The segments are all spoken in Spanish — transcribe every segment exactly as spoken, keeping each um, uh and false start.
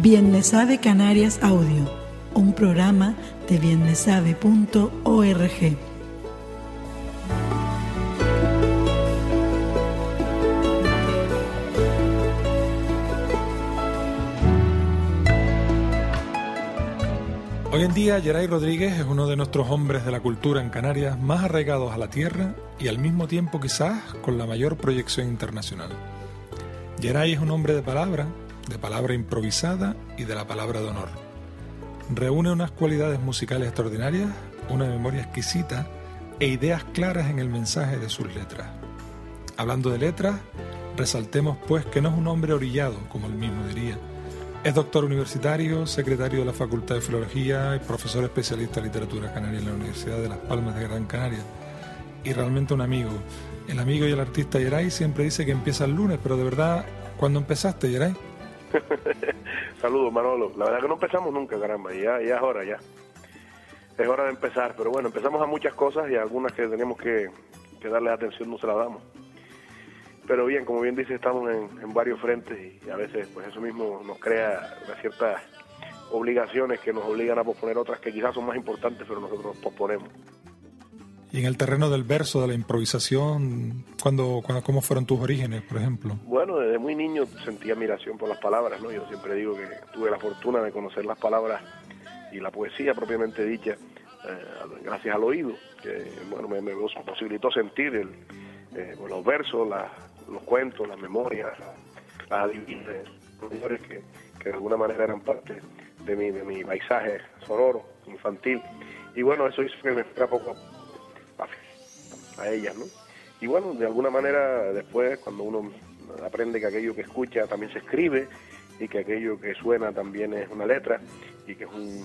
Bien Me Sabe Canarias Audio, un programa de bien me sabe punto org. Hoy en día, Geray Rodríguez es uno de nuestros hombres de la cultura en Canarias más arraigados a la tierra y al mismo tiempo quizás con la mayor proyección internacional. Geray es un hombre de palabra, de palabra improvisada y de la palabra de honor. Reúne unas cualidades musicales extraordinarias, una memoria exquisita e ideas claras en el mensaje de sus letras. Hablando de letras, resaltemos pues que no es un hombre orillado, como él mismo diría. Es doctor universitario, secretario de la Facultad de Filología y profesor especialista en literatura canaria en la Universidad de Las Palmas de Gran Canaria. Y realmente un amigo. El amigo y el artista Geray siempre dice que empieza el lunes, pero de verdad, ¿cuándo empezaste, Geray? Saludos, Manolo. La verdad que no empezamos nunca, caramba. Ya, ya es hora, ya. Es hora de empezar. Pero bueno, empezamos a muchas cosas y a algunas que tenemos que, que darle atención no se las damos. Pero bien, como bien dice, estamos en, en varios frentes y a veces pues eso mismo nos crea ciertas obligaciones que nos obligan a posponer otras que quizás son más importantes, pero nosotros posponemos. Y en el terreno del verso, de la improvisación, ¿cuándo, cuándo, ¿cómo fueron tus orígenes, por ejemplo? Bueno, desde muy niño sentí admiración por las palabras, ¿no? Yo siempre digo que tuve la fortuna de conocer las palabras y la poesía propiamente dicha eh, gracias al oído, que bueno me, me posibilitó sentir el, eh, los versos, las los cuentos, las memorias, las adivinanzas, que, que de alguna manera eran parte de mi, de mi paisaje sonoro, infantil. Y bueno, eso hizo que me fuera poco a, a ellas, ¿no? Y bueno, de alguna manera después, cuando uno aprende que aquello que escucha también se escribe, y que aquello que suena también es una letra, y que es un,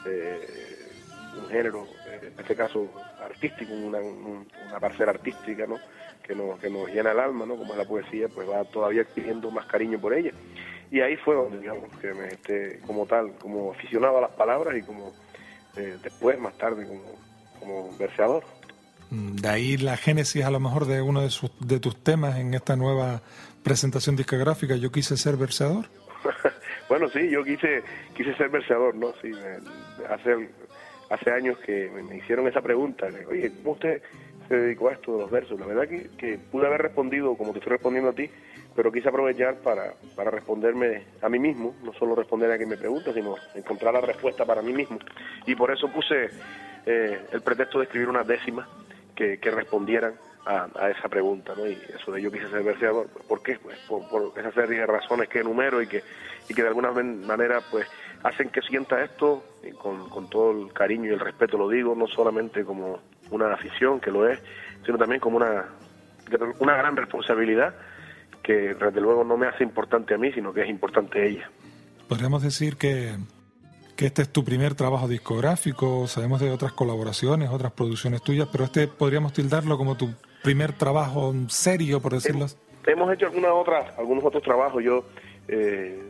eh, un género, eh, en este caso artístico, una, un, una parcela artística, ¿no? que nos, que nos llena el alma, ¿no? Como es la poesía, pues va todavía adquiriendo más cariño por ella. Y ahí fue donde, digamos, que me este, como tal, como aficionado a las palabras y como eh, después, más tarde, como, como verseador. De ahí la génesis a lo mejor de uno de, sus, de tus temas en esta nueva presentación discográfica, Yo quise ser verseador. Bueno, sí, yo quise quise ser verseador, ¿no? Sí, me, hace, hace años que me, me hicieron esa pregunta, oye, ¿cómo usted se dedicó a esto de los versos? La verdad que, que pude haber respondido como te estoy respondiendo a ti, pero quise aprovechar para, para responderme a mí mismo, no solo responder a quien me pregunta, sino encontrar la respuesta para mí mismo. Y por eso puse eh, el pretexto de escribir unas décimas que, que respondieran a, a esa pregunta, ¿no? Y eso de yo quise ser verseador, ¿por qué? Pues por, por esa serie de razones que enumero y que, y que de alguna manera pues hacen que sienta esto y con, con todo el cariño y el respeto lo digo, no solamente como una afición, que lo es, sino también como una, una gran responsabilidad que desde luego no me hace importante a mí, sino que es importante a ella. Podríamos decir que, que este es tu primer trabajo discográfico, sabemos de otras colaboraciones, otras producciones tuyas, pero este podríamos tildarlo como tu primer trabajo serio, por decirlo así. Hemos hecho algunas otras, algunos otros trabajos. Yo eh,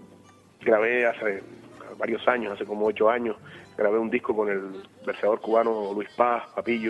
grabé hace varios años, hace como ocho años, grabé un disco con el verseador cubano Luis Paz, Papillo.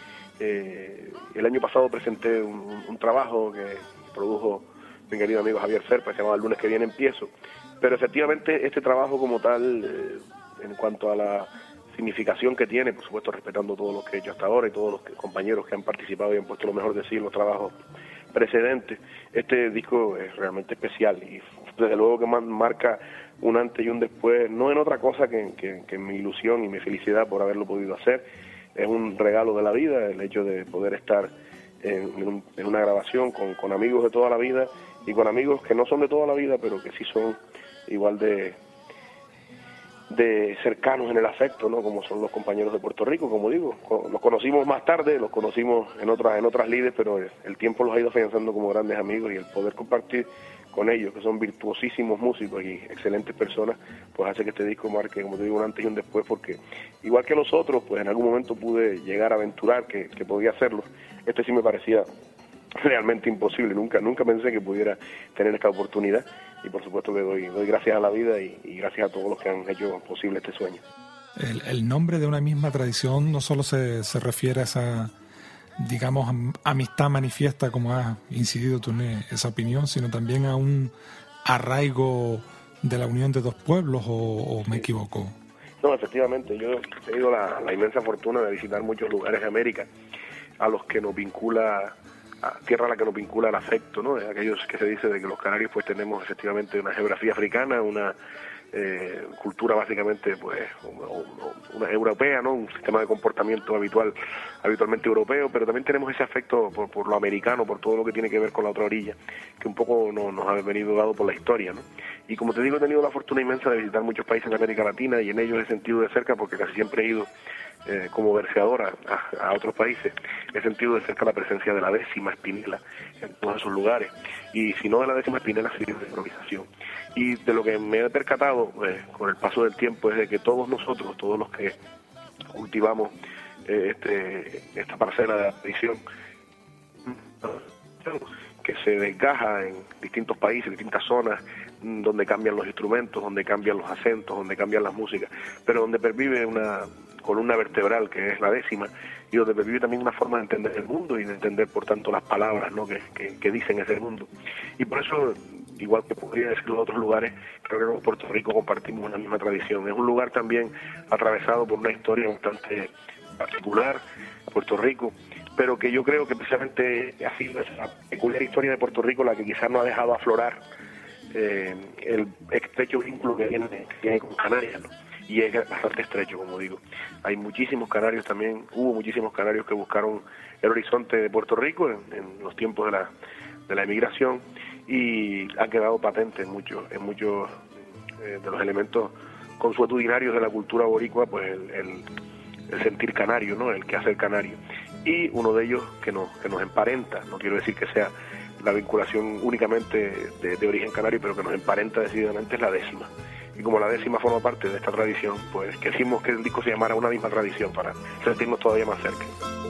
Eh, el año pasado presenté un, un trabajo que produjo mi querido amigo Javier Serpa, que se llama El lunes que viene empiezo. Pero efectivamente este trabajo como tal, eh, en cuanto a la significación que tiene, por supuesto respetando todos los que he hecho hasta ahora y todos los que, compañeros que han participado y han puesto lo mejor de sí en los trabajos precedentes, este disco es realmente especial y desde luego que marca un antes y un después, no en otra cosa que, que, que mi ilusión y mi felicidad por haberlo podido hacer. Es un regalo de la vida el hecho de poder estar en, en, un, en una grabación con, con amigos de toda la vida y con amigos que no son de toda la vida, pero que sí son igual de de cercanos en el afecto, ¿no? Como son los compañeros de Puerto Rico, como digo, los conocimos más tarde, los conocimos en otras en otras lides, pero el tiempo los ha ido afianzando como grandes amigos y el poder compartir con ellos, que son virtuosísimos músicos y excelentes personas, pues hace que este disco marque, como te digo, un antes y un después, porque igual que los otros, pues en algún momento pude llegar a aventurar que, que podía hacerlo. Este sí me parecía realmente imposible, nunca nunca pensé que pudiera tener esta oportunidad y por supuesto que doy, doy gracias a la vida y, y gracias a todos los que han hecho posible este sueño. El, el nombre de una misma tradición no solo se, se refiere a esa, digamos, amistad manifiesta, como has incidido tú en esa opinión, sino también a un arraigo de la unión de dos pueblos o, o me equivoco? No, efectivamente, yo he tenido la, la inmensa fortuna de visitar muchos lugares de América a los que nos vincula, a tierra a la que nos vincula el afecto, ¿no? Aquellos que se dice de que los canarios pues tenemos efectivamente una geografía africana, una eh, cultura básicamente pues una europea, ¿no? Un sistema de comportamiento habitual, habitualmente europeo, pero también tenemos ese afecto por, por lo americano, por todo lo que tiene que ver con la otra orilla, que un poco no, nos ha venido dado por la historia, ¿no? Y como te digo, he tenido la fortuna inmensa de visitar muchos países de América Latina y en ellos he sentido de cerca, porque casi siempre he ido eh, como verseadora a, a otros países, he sentido de cerca la presencia de la décima espinela en todos esos lugares. Y si no de la décima espinela, sería de improvisación. Y de lo que me he percatado eh, con el paso del tiempo es de que todos nosotros, todos los que cultivamos eh, este, esta parcela de la tradición, que se desgaja en distintos países, distintas zonas, donde cambian los instrumentos, donde cambian los acentos, donde cambian las músicas, pero donde pervive una columna vertebral que es la décima, y donde pervive también una forma de entender el mundo y de entender, por tanto, las palabras, ¿no?, que, que, que dicen ese mundo. Y por eso, igual que podría decirlo de otros lugares, creo que con Puerto Rico compartimos una misma tradición. Es un lugar también atravesado por una historia bastante particular, Puerto Rico, pero que yo creo que precisamente ha sido esa peculiar historia de Puerto Rico la que quizás no ha dejado aflorar eh, el estrecho vínculo que tiene, que tiene con Canarias, ¿no? Y es bastante estrecho, como digo. Hay muchísimos canarios también, hubo muchísimos canarios que buscaron el horizonte de Puerto Rico en, en los tiempos de la, de la emigración, y ha quedado patente en muchos en muchos eh, de los elementos consuetudinarios de la cultura boricua, pues el, el, el sentir canario, ¿no?, el quehacer canario. Y uno de ellos que nos, que nos emparenta, no quiero decir que sea la vinculación únicamente de, de origen canario, pero que nos emparenta decididamente, es la décima. Y como la décima forma parte de esta tradición, pues quisimos que el disco se llamara Una Misma Tradición, para sentirnos todavía más cerca.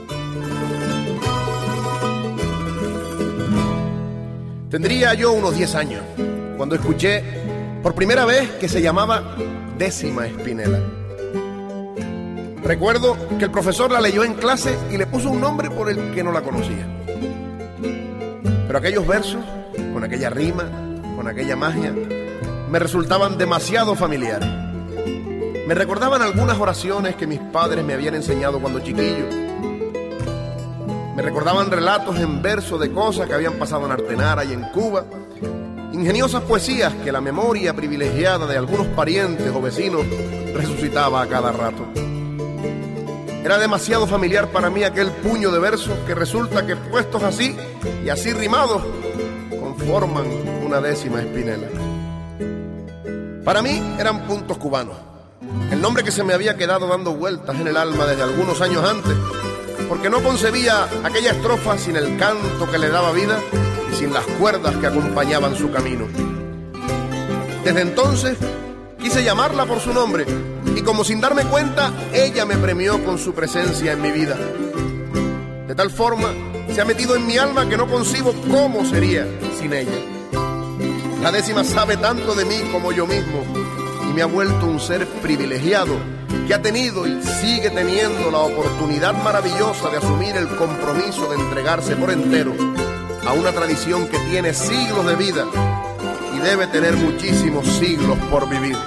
Tendría yo unos diez años cuando escuché por primera vez que se llamaba Décima Espinela. Recuerdo que el profesor la leyó en clase y le puso un nombre por el que no la conocía. Pero aquellos versos, con aquella rima, con aquella magia, me resultaban demasiado familiares. Me recordaban algunas oraciones que mis padres me habían enseñado cuando chiquillo. Me recordaban relatos en verso de cosas que habían pasado en Artenara y en Cuba, ingeniosas poesías que la memoria privilegiada de algunos parientes o vecinos resucitaba a cada rato. Era demasiado familiar para mí aquel puño de versos que resulta que puestos así y así rimados conforman una décima espinela. Para mí eran puntos cubanos, el nombre que se me había quedado dando vueltas en el alma desde algunos años antes, porque no concebía aquella estrofa sin el canto que le daba vida y sin las cuerdas que acompañaban su camino. Desde entonces quise llamarla por su nombre, y como sin darme cuenta, ella me premió con su presencia en mi vida. De tal forma, se ha metido en mi alma que no concibo cómo sería sin ella. La décima sabe tanto de mí como yo mismo, y me ha vuelto un ser privilegiado que ha tenido y sigue teniendo la oportunidad maravillosa de asumir el compromiso de entregarse por entero a una tradición que tiene siglos de vida y debe tener muchísimos siglos por vivir.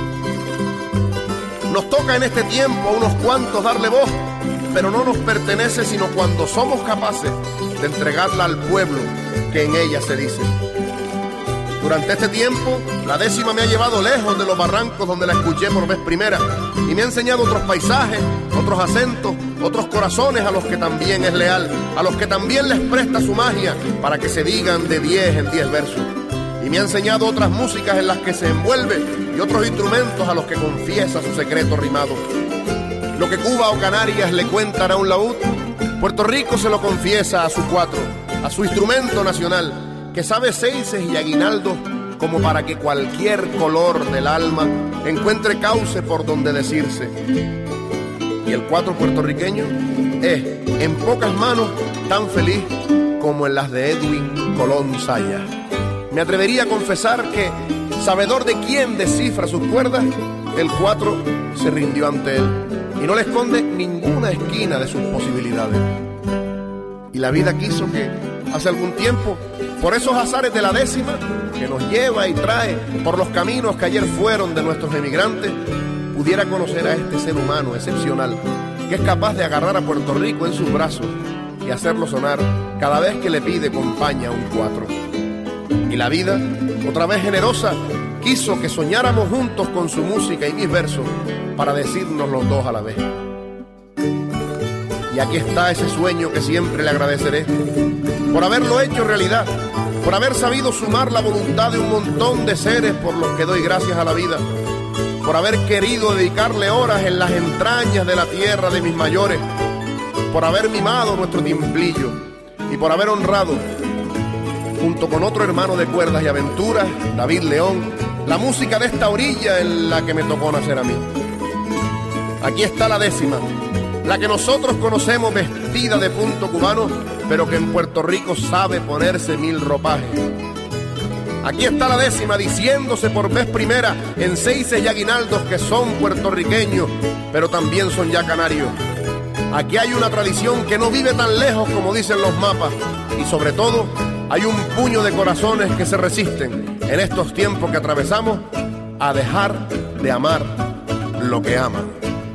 Nos toca en este tiempo a unos cuantos darle voz, pero no nos pertenece sino cuando somos capaces de entregarla al pueblo que en ella se dice. Durante este tiempo, la décima me ha llevado lejos de los barrancos donde la escuché por vez primera y me ha enseñado otros paisajes, otros acentos, otros corazones a los que también es leal, a los que también les presta su magia para que se digan de diez en diez versos. Y me ha enseñado otras músicas en las que se envuelve y otros instrumentos a los que confiesa su secreto rimado. Lo que Cuba o Canarias le cuentan a un laúd, Puerto Rico se lo confiesa a su cuatro, a su instrumento nacional, que sabe seises y aguinaldos como para que cualquier color del alma encuentre cauce por donde decirse. Y el cuatro puertorriqueño es, en pocas manos, tan feliz como en las de Edwin Colón Sayas. Me atrevería a confesar que, sabedor de quién descifra sus cuerdas, el cuatro se rindió ante él y no le esconde ninguna esquina de sus posibilidades. Y la vida quiso que, hace algún tiempo, por esos azares de la décima que nos lleva y trae por los caminos que ayer fueron de nuestros emigrantes, pudiera conocer a este ser humano excepcional que es capaz de agarrar a Puerto Rico en sus brazos y hacerlo sonar cada vez que le pide compañía un cuatro. Y la vida, otra vez generosa, quiso que soñáramos juntos con su música y mis versos para decirnos los dos a la vez. Y aquí está ese sueño que siempre le agradeceré por haberlo hecho realidad, por haber sabido sumar la voluntad de un montón de seres por los que doy gracias a la vida, por haber querido dedicarle horas en las entrañas de la tierra de mis mayores, por haber mimado nuestro timplillo y por haber honrado, junto con otro hermano de cuerdas y aventuras, David León, la música de esta orilla en la que me tocó nacer a mí. Aquí está la décima, la que nosotros conocemos vestida de punto cubano, pero que en Puerto Rico sabe ponerse mil ropajes. Aquí está la décima diciéndose por vez primera en seises y aguinaldos que son puertorriqueños, pero también son ya canarios. Aquí hay una tradición que no vive tan lejos como dicen los mapas, y sobre todo hay un puño de corazones que se resisten en estos tiempos que atravesamos a dejar de amar lo que aman.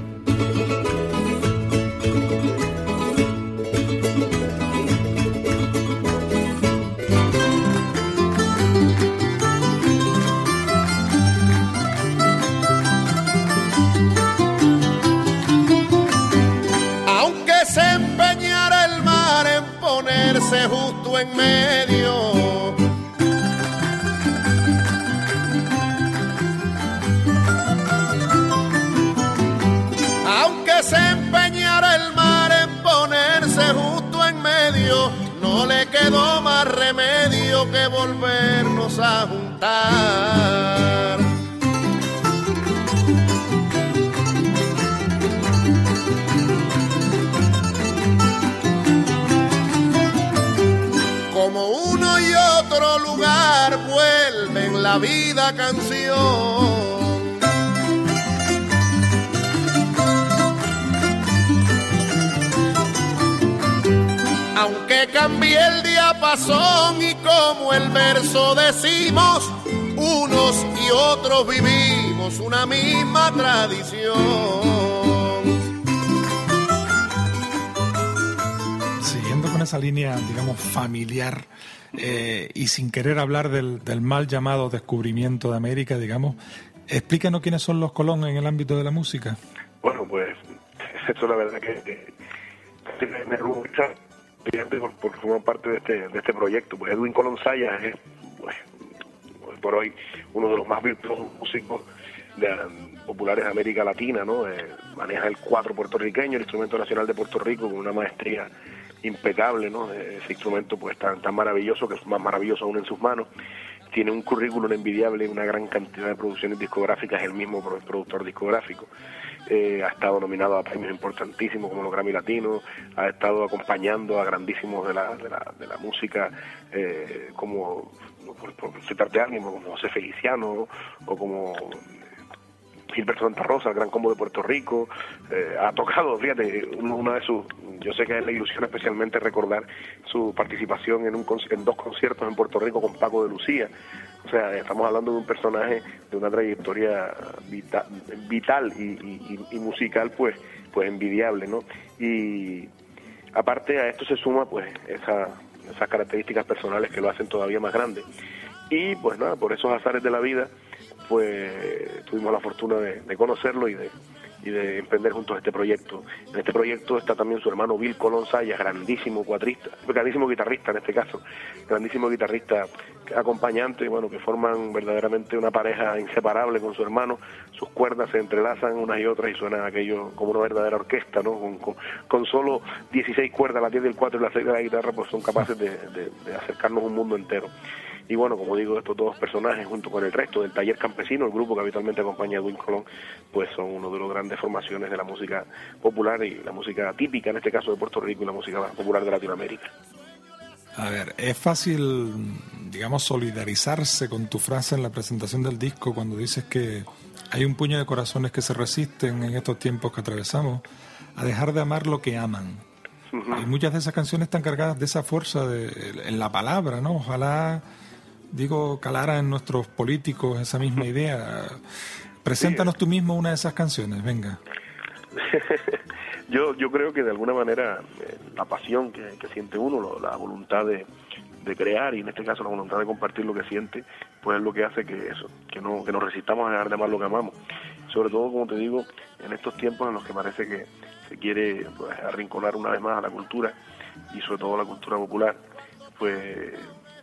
Justo en medio, aunque se empeñara el mar en ponerse justo en medio, no le quedó más remedio que volvernos a juntar. Como uno y otro lugar vuelven la vida canción. Aunque cambie el diapasón y como el verso decimos, unos y otros vivimos una misma tradición. Con esa línea, digamos, familiar eh, y sin querer hablar del, del mal llamado descubrimiento de América, digamos, explícanos quiénes son los Colón en el ámbito de la música. Bueno, pues eso la verdad que, que, que me gusta por, por formar parte de este, de este proyecto. Pues Edwin Colón Sayas es, pues, por hoy uno de los más virtuosos músicos de, populares de América Latina, ¿no? Eh, maneja el cuatro puertorriqueño, el instrumento nacional de Puerto Rico, con una maestría impecable, ¿no? Ese instrumento pues tan, tan maravilloso, que es más maravilloso aún en sus manos. Tiene un currículum envidiable, una gran cantidad de producciones discográficas, el mismo productor discográfico. Eh, ha estado nominado a premios importantísimos como los Grammy Latinos, ha estado acompañando a grandísimos de la, de la, de la música, eh, como, por, por citarte a alguien, como José Feliciano o como Gilberto Santa Rosa, el Gran Combo de Puerto Rico. Eh, ha tocado, fíjate, una de sus, yo sé que es la ilusión especialmente recordar su participación en, un, en dos conciertos en Puerto Rico con Paco de Lucía. O sea, estamos hablando de un personaje de una trayectoria vital, vital y, y, y musical, pues, pues envidiable, ¿no? Y aparte a esto se suma, pues, esa, esas características personales que lo hacen todavía más grande. Y, pues nada, por esos azares de la vida, pues tuvimos la fortuna de, de conocerlo y de, y de emprender juntos este proyecto. En este proyecto está también su hermano Bill Colón Sayas, grandísimo cuatrista, grandísimo guitarrista en este caso, grandísimo guitarrista acompañante, bueno, que forman verdaderamente una pareja inseparable con su hermano. Sus cuerdas se entrelazan unas y otras y suena aquello como una verdadera orquesta, ¿no? Con, con, con solo dieciséis cuerdas, las diez del cuatro y las seis de la guitarra, pues son capaces de, de, de acercarnos a un mundo entero. Y bueno, como digo, estos dos personajes, junto con el resto del Taller Campesino, el grupo que habitualmente acompaña a Edwin Colón, pues son uno de los grandes formaciones de la música popular y la música típica, en este caso de Puerto Rico, y la música popular de Latinoamérica. A ver, es fácil, digamos, solidarizarse con tu frase en la presentación del disco cuando dices que hay un puño de corazones que se resisten en estos tiempos que atravesamos a dejar de amar lo que aman. Uh-huh. Y muchas de esas canciones están cargadas de esa fuerza de, en la palabra, ¿no? Ojalá, digo, calara en nuestros políticos esa misma idea. Preséntanos tú mismo una de esas canciones, venga. yo yo creo que de alguna manera eh, la pasión que, que siente uno, lo, la voluntad de, de crear, y en este caso la voluntad de compartir lo que siente, pues es lo que hace que eso, que no que nos resistamos a dejar de amar lo que amamos. Sobre todo, como te digo, en estos tiempos en los que parece que se quiere, pues, arrinconar una vez más a la cultura, y sobre todo a la cultura popular, pues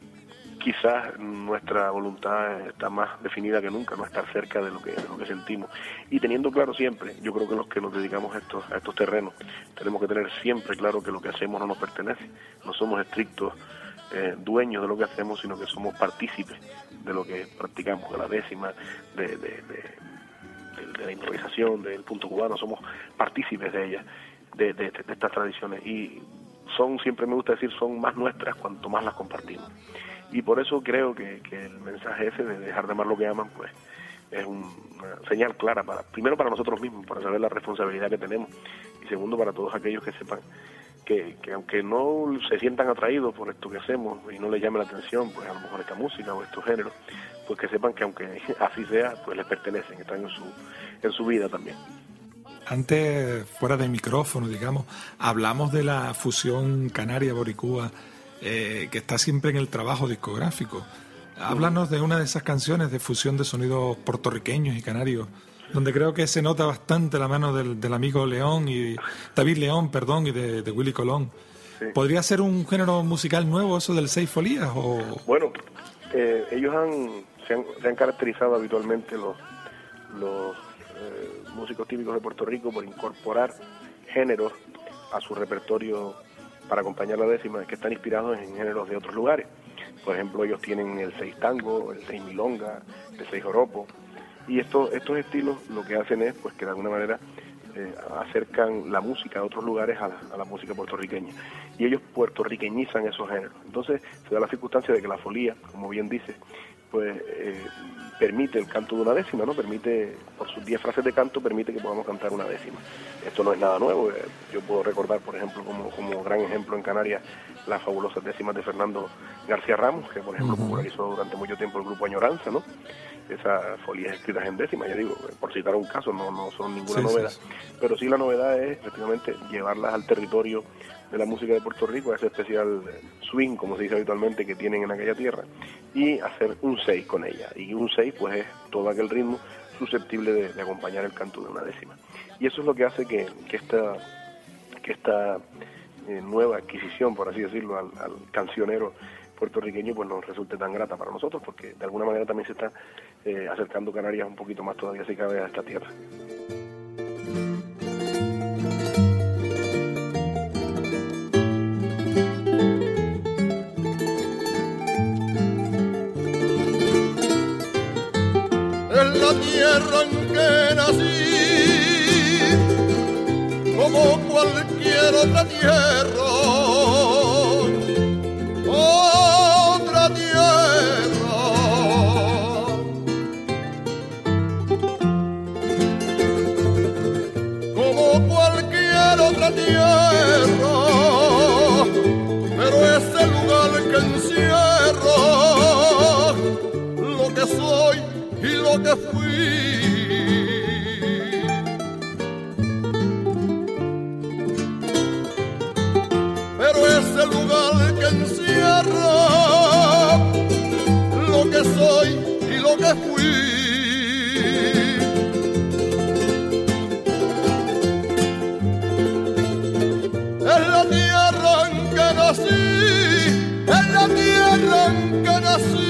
quizás nuestra voluntad está más definida que nunca, no estar cerca de lo que de lo que sentimos, y teniendo claro siempre, yo creo que los que nos dedicamos a estos a estos terrenos tenemos que tener siempre claro que lo que hacemos no nos pertenece, no somos estrictos eh, dueños de lo que hacemos, sino que somos partícipes de lo que practicamos, de la décima, de, de, de, de, de la improvisación, del punto cubano, somos partícipes de ella, de, de, de estas tradiciones, y son, siempre me gusta decir, son más nuestras cuanto más las compartimos. Y por eso creo que, que el mensaje ese de dejar de amar lo que aman, pues es un, una señal clara, para primero para nosotros mismos, para saber la responsabilidad que tenemos, y segundo para todos aquellos que sepan que, que aunque no se sientan atraídos por esto que hacemos y no les llame la atención, pues a lo mejor esta música o estos géneros, pues que sepan que aunque así sea, pues les pertenecen, están en su, en su vida también. Antes, fuera del micrófono, digamos, hablamos de la fusión canaria-boricúa, Eh, que está siempre en el trabajo discográfico. Háblanos de una de esas canciones de fusión de sonidos puertorriqueños y canarios, donde creo que se nota bastante la mano del, del amigo León y David León, perdón, y de, de Willy Colón. Sí. ¿Podría ser un género musical nuevo eso del seis folías? O... Bueno, eh, ellos han se, han se han caracterizado habitualmente los los eh, músicos típicos de Puerto Rico por incorporar géneros a su repertorio para acompañar la décima, que están inspirados en géneros de otros lugares. Por ejemplo, ellos tienen el seis tango, el seis milonga, el seis joropo, y estos estos estilos lo que hacen es, pues, que de alguna manera eh, acercan la música de otros lugares a la, a la música puertorriqueña, y ellos puertorriqueñizan esos géneros. Entonces se da la circunstancia de que la folía, como bien dice, pues eh, permite el canto de una décima, ¿no? Permite, por sus diez frases de canto, permite que podamos cantar una décima. Esto no es nada nuevo. Eh, yo puedo recordar, por ejemplo, como, como gran ejemplo en Canarias, las fabulosas décimas de Fernando García Ramos, que por ejemplo uh-huh. popularizó durante mucho tiempo el grupo Añoranza, ¿no? Esas folías escritas en décima, ya digo, por citar un caso, no, no son ninguna sí, novedad, sí, sí. Pero sí la novedad es, efectivamente, llevarlas al territorio de la música de Puerto Rico, a ese especial swing, como se dice habitualmente, que tienen en aquella tierra, y hacer un seis con ella. Y un seis, pues, es todo aquel ritmo susceptible de, de acompañar el canto de una décima. Y eso es lo que hace que, que esta, que esta eh, nueva adquisición, por así decirlo, al, al cancionero puertorriqueño, pues nos resulte tan grata para nosotros, porque de alguna manera también se está eh, acercando Canarias un poquito más todavía, si cabe, a esta tierra. En la tierra en que nací, como cualquier otra tierra, otra tierra, como cualquier otra tierra, pero es el lugar que encierra lo que soy y lo que fui. Pero es el lugar que encierra lo que soy y lo que fui. Es la tierra en que nací, es la tierra en que nací.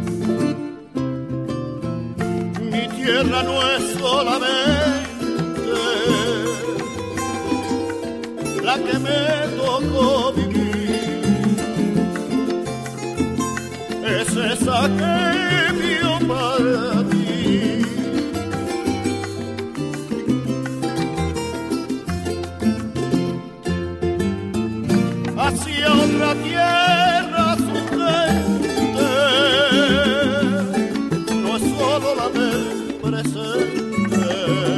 Tierra no es solamente la que me tocó vivir, es esa que vio para ti. Hacia otra tierra su gente no es solo la del presente,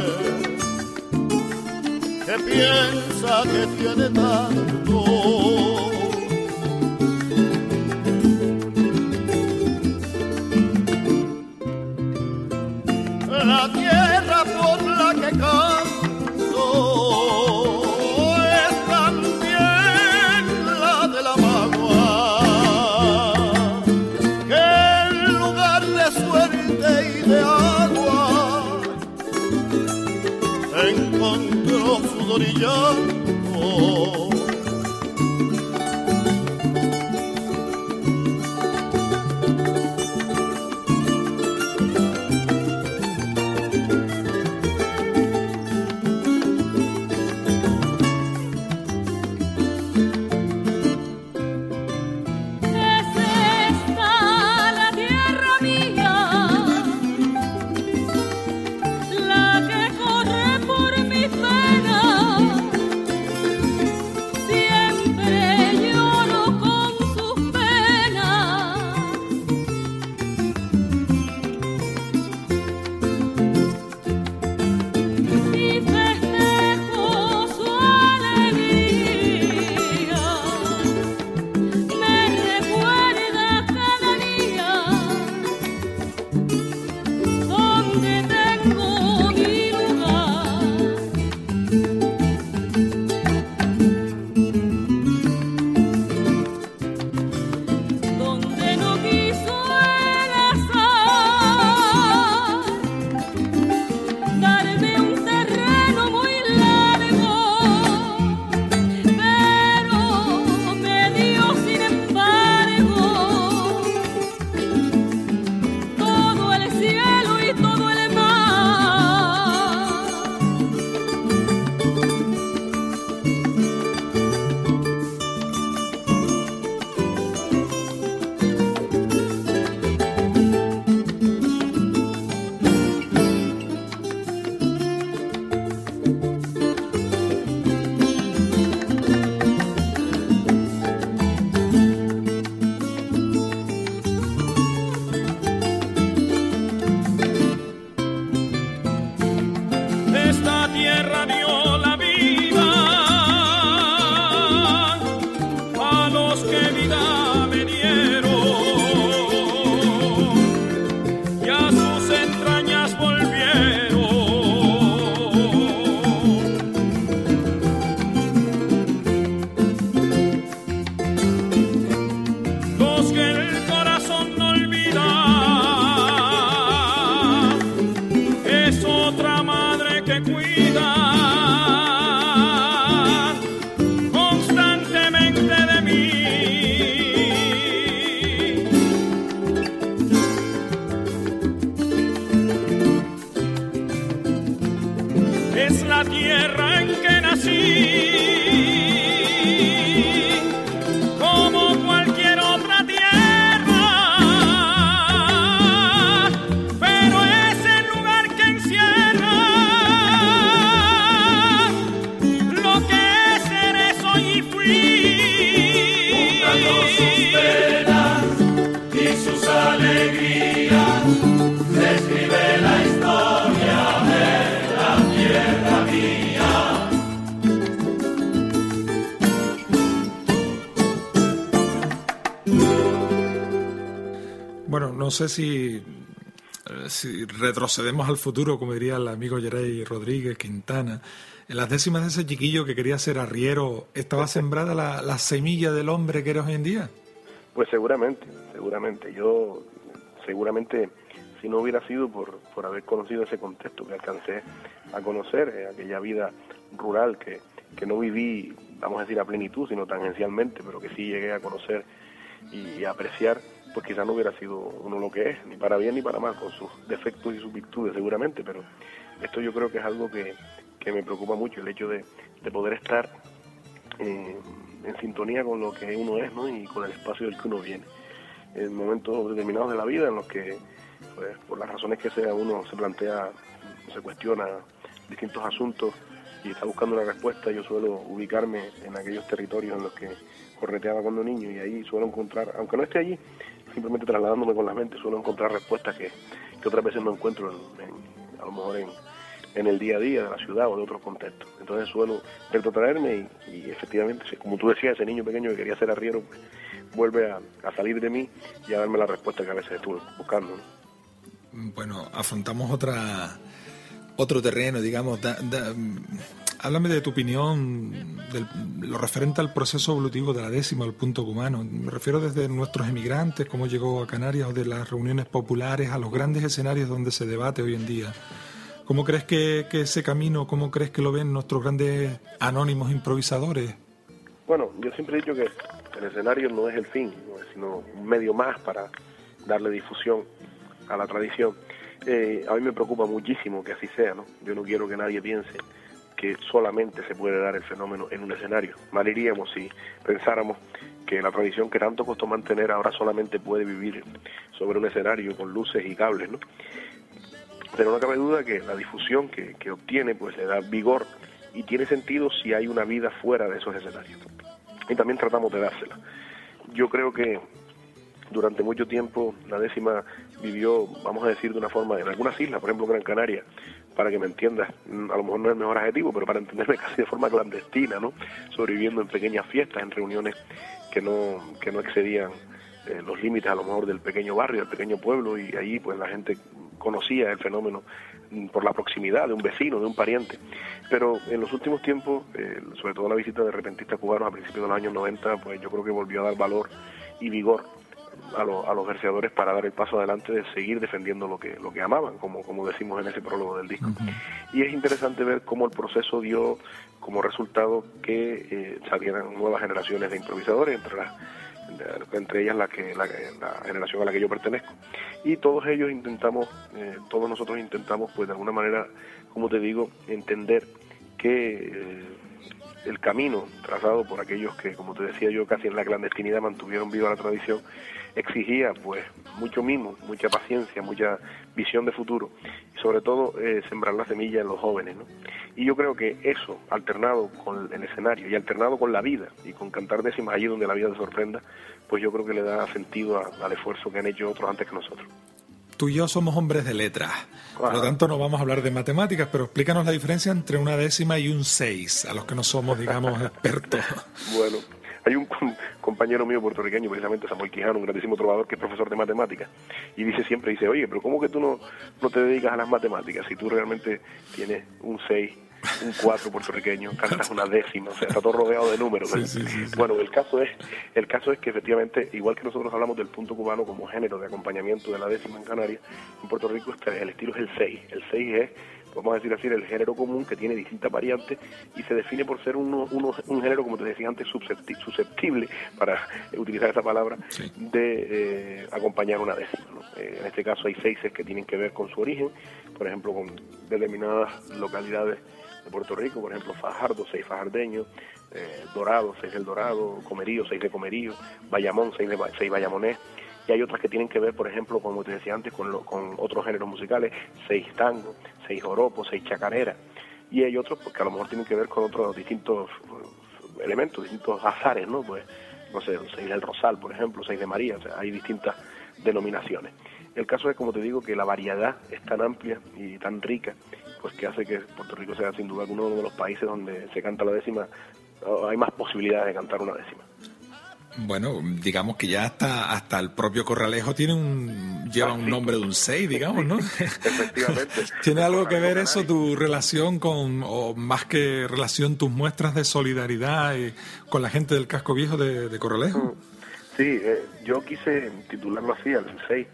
que piensa que tiene tanto. La tierra por la que canto es también la de la magua, que en lugar de suerte y de agua encontró sudor y llanto. No sé si, si retrocedemos al futuro, como diría el amigo Yeray Rodríguez Quintana. En las décimas de ese chiquillo que quería ser arriero, ¿estaba sembrada la, la semilla del hombre que eres hoy en día? Pues seguramente, seguramente. Yo, seguramente, si no hubiera sido por, por haber conocido ese contexto que alcancé a conocer, eh, aquella vida rural que, que no viví, vamos a decir, a plenitud, sino tangencialmente, pero que sí llegué a conocer y, y a apreciar, pues quizás no hubiera sido uno lo que es, ni para bien ni para mal, con sus defectos y sus virtudes seguramente, pero esto yo creo que es algo que, que me preocupa mucho, el hecho de, de poder estar eh, en sintonía con lo que uno es, ¿no? Y con el espacio del que uno viene. En momentos determinados de la vida en los que, pues, por las razones que sea, uno se plantea, se cuestiona distintos asuntos y está buscando una respuesta, yo suelo ubicarme en aquellos territorios en los que correteaba cuando niño, y ahí suelo encontrar, aunque no esté allí, simplemente trasladándome con la mente, suelo encontrar respuestas que, que otras veces no encuentro en, en, a lo mejor en, en el día a día de la ciudad o de otros contextos. Entonces suelo retrotraerme y, y efectivamente, como tú decías, ese niño pequeño que quería ser arriero, pues, vuelve a, a salir de mí y a darme la respuesta que a veces estuve buscando, ¿no? Bueno, afrontamos otra otro terreno, digamos. Da, da, háblame de tu opinión, de lo referente al proceso evolutivo de la décima, el punto cubano. Me refiero desde nuestros emigrantes, cómo llegó a Canarias, o de las reuniones populares a los grandes escenarios donde se debate hoy en día. ¿Cómo crees que, que ese camino, cómo crees que lo ven nuestros grandes anónimos improvisadores? Bueno, yo siempre he dicho que el escenario no es el fin, no es sino un medio más para darle difusión a la tradición. Eh, a mí me preocupa muchísimo que así sea, ¿no? Yo no quiero que nadie piense que solamente se puede dar el fenómeno en un escenario. Mal iríamos si pensáramos que la tradición que tanto costó mantener ahora solamente puede vivir sobre un escenario con luces y cables, ¿no? Pero no cabe duda que la difusión que, que obtiene pues le da vigor y tiene sentido si hay una vida fuera de esos escenarios. Y también tratamos de dársela. Yo creo que durante mucho tiempo la décima vivió, vamos a decir de una forma, en algunas islas, por ejemplo Gran Canaria, para que me entiendas, a lo mejor no es el mejor adjetivo, pero para entenderme casi de forma clandestina, ¿no? Sobreviviendo en pequeñas fiestas, en reuniones que no, que no excedían eh, los límites a lo mejor del pequeño barrio, del pequeño pueblo, y ahí pues la gente conocía el fenómeno por la proximidad de un vecino, de un pariente. Pero en los últimos tiempos, eh, sobre todo la visita de repentistas cubanos a principios de los años noventa, pues yo creo que volvió a dar valor y vigor a, lo, a los verseadores para dar el paso adelante de seguir defendiendo lo que lo que amaban, como, como decimos en ese prólogo del disco. Uh-huh. Y es interesante ver cómo el proceso dio como resultado que eh, salieran nuevas generaciones de improvisadores, entre las entre ellas la que la, la generación a la que yo pertenezco, y todos ellos intentamos eh, todos nosotros intentamos pues de alguna manera, como te digo, entender que eh, el camino trazado por aquellos que, como te decía yo, casi en la clandestinidad mantuvieron viva la tradición, exigía pues mucho mimo, mucha paciencia, mucha visión de futuro y sobre todo eh, sembrar la semilla en los jóvenes, ¿no? Y yo creo que eso, alternado con el escenario y alternado con la vida y con cantar décimas allí donde la vida te sorprenda, pues yo creo que le da sentido a, al esfuerzo que han hecho otros antes que nosotros. Tú y yo somos hombres de letras, por lo tanto no vamos a hablar de matemáticas, pero explícanos la diferencia entre una décima y un seis, a los que no somos, digamos, expertos. Bueno, hay un compañero mío puertorriqueño, precisamente Samuel Quijano, un grandísimo trovador que es profesor de matemáticas, y dice siempre, dice, oye, pero ¿cómo que tú no, no te dedicas a las matemáticas si tú realmente tienes un seis, un cuatro puertorriqueño, cantas una décima, o sea, está todo rodeado de números? Sí, sí, sí, sí. Bueno, el caso es el caso es que efectivamente, igual que nosotros hablamos del punto cubano como género de acompañamiento de la décima en Canarias, en Puerto Rico este, el estilo es el seis. El seis es, vamos a decir así, el género común que tiene distintas variantes y se define por ser uno, uno, un género, como te decía antes, susceptible, para utilizar esa palabra, sí, de eh, acompañar una décima, ¿no? Eh, en este caso hay seises que tienen que ver con su origen, por ejemplo, con determinadas localidades de Puerto Rico, por ejemplo, Fajardo, seis fajardeño, eh, Dorado, seis del Dorado, Comerío, seis de Comerío, Bayamón, seis de seis bayamonés, y hay otras que tienen que ver, por ejemplo, como te decía antes, con, lo, con otros géneros musicales, seis tango, seis joropo, seis chacarera, y hay otros pues, que a lo mejor tienen que ver con otros distintos elementos, distintos azares, ¿no? Pues, no sé, seis del Rosal, por ejemplo, seis de María, o sea, hay distintas denominaciones. El caso es, como te digo, que la variedad es tan amplia y tan rica, pues que hace que Puerto Rico sea sin duda uno de los países donde se canta la décima, hay más posibilidades de cantar una décima. Bueno, digamos que ya hasta hasta el propio Corralejo tiene un lleva ah, sí. un nombre de un seis, digamos, ¿no? Efectivamente. ¿Tiene algo que ver eso, tu relación con, o más que relación, tus muestras de solidaridad eh, con la gente del casco viejo de, de Corralejo? Sí, eh, yo quise titularlo así, al seis,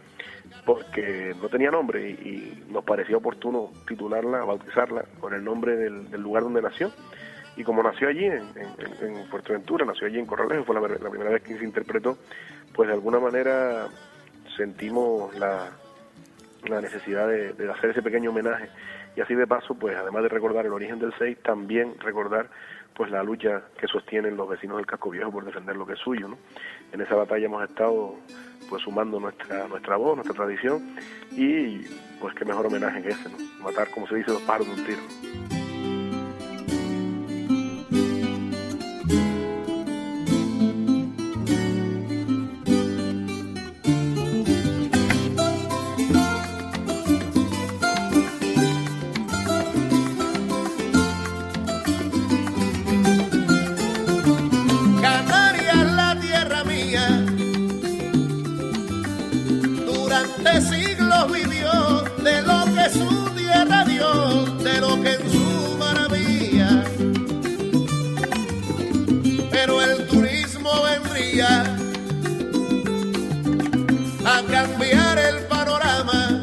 porque no tenía nombre y, y nos parecía oportuno titularla, bautizarla con el nombre del, del lugar donde nació. Y como nació allí, en, en, en Fuerteventura, nació allí en Corralejo, fue la, la primera vez que se interpretó, pues de alguna manera sentimos la, la necesidad de, de hacer ese pequeño homenaje, y así de paso, pues además de recordar el origen del seis, también recordar pues la lucha que sostienen los vecinos del Casco Viejo por defender lo que es suyo, ¿no? En esa batalla hemos estado pues sumando nuestra nuestra voz, nuestra tradición, y pues qué mejor homenaje que ese, ¿no? Matar, como se dice, dos pájaros de un tiro. Siglos vivió de lo que su tierra dio, de lo que en su maravilla, pero el turismo vendría a cambiar el panorama.